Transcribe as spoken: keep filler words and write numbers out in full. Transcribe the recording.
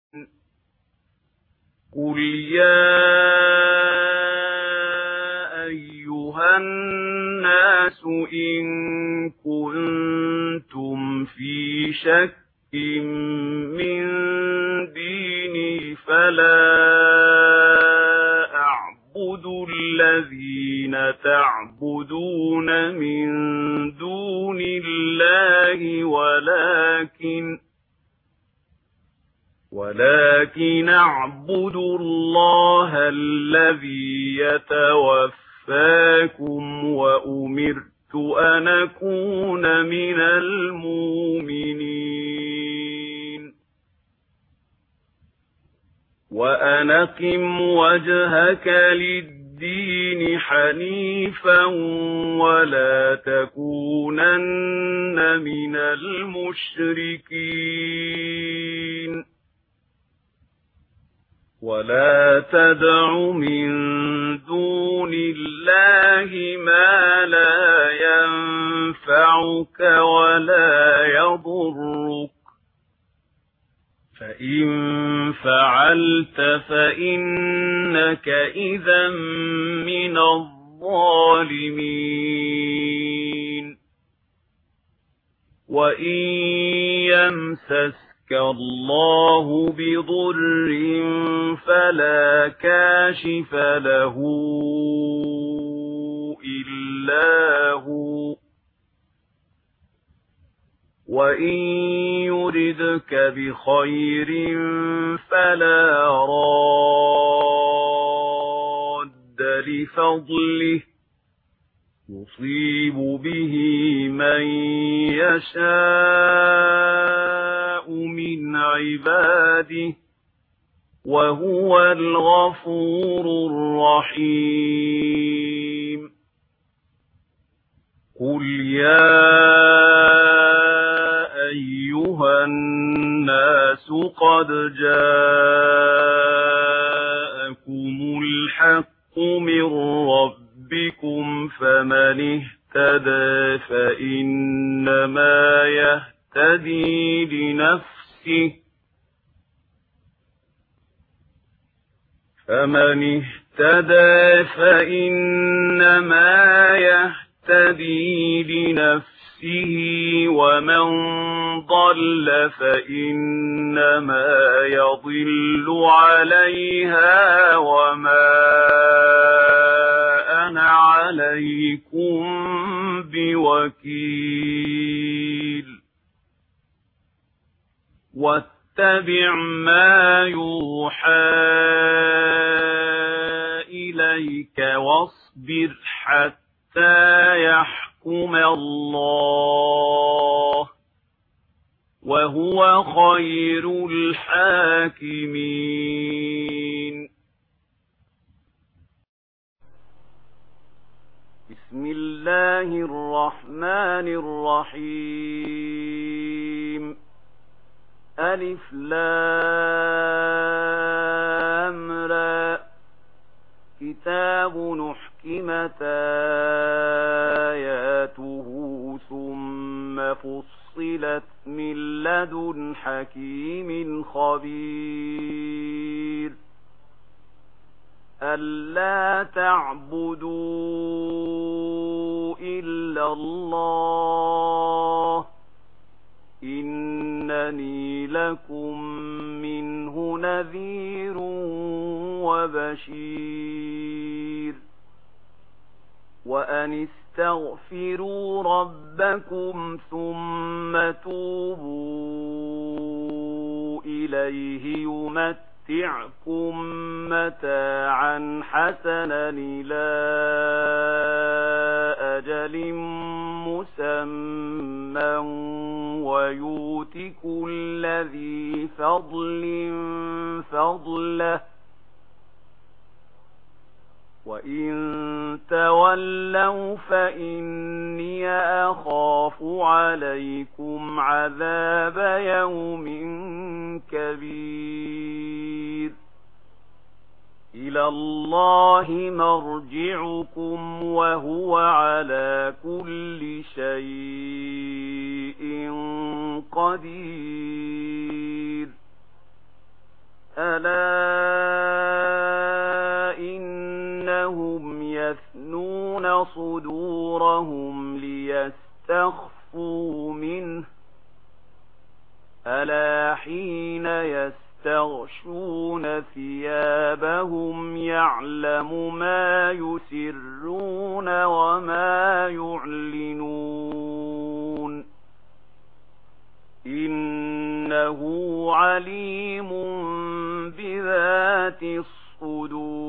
قُلْ يَا أَيُّهَا النَّاسُ إِن كُنتُمْ فِي شَكٍّ مِّن دِينِي فَلَا أَعْبُدُ الَّذِينَ تَعْبُدُونَ مِن دُونِ اللَّهِ وَلَكِنْ ولكن أعبد الله الذي يتوفاكم وأمرت أن أكون من المؤمنين وأن أقم وجهك للدين حنيفا ولا تكونن من المشركين ولا تدع من دون الله ما لا ينفعك ولا يضرك فإن فعلت فإنك إذا من الظالمين وإن يمسسك الله بضر فلا كاشف له إلا هو وإن يردك بخير فلا راد لفضله يصيب به من يشاء من عباده وهو الغفور الرحيم قل يا أيها الناس قد جاءكم الحق من ربكم فمن اهتدى فإنما يهتدي لنفسه فمن اهتدى فإنما يهتدي لنفسه ومن ضل فإنما يضل عليها وما أنا عليكم بوكيل واتبع ما يوحى إليك واصبر حتى يحكم الله وهو خير الحاكمين بسم الله الرحمن الرحيم ألف لام را كتاب نحكمت آياته ثم فصلت من لدن حكيم خبير ألا تعبدوا إلا الله إنني لكم منه نذير وبشير وأن استغفروا ربكم ثم توبوا إليه يمتعكم متاعا حسنا إلى أجل مسمى ويؤت كل ذي فضل فضله وإن تولوا فإني أخاف عليكم عذاب يوم كبير إلى الله مرجعكم وهو على كل شيء قدير ألا إنهم يثنون صدورهم ليستخفوا منه ألا حين يستغشون ثيابهم يعلم ما يسرون وما يعلنون إنه عليم بذات الصدور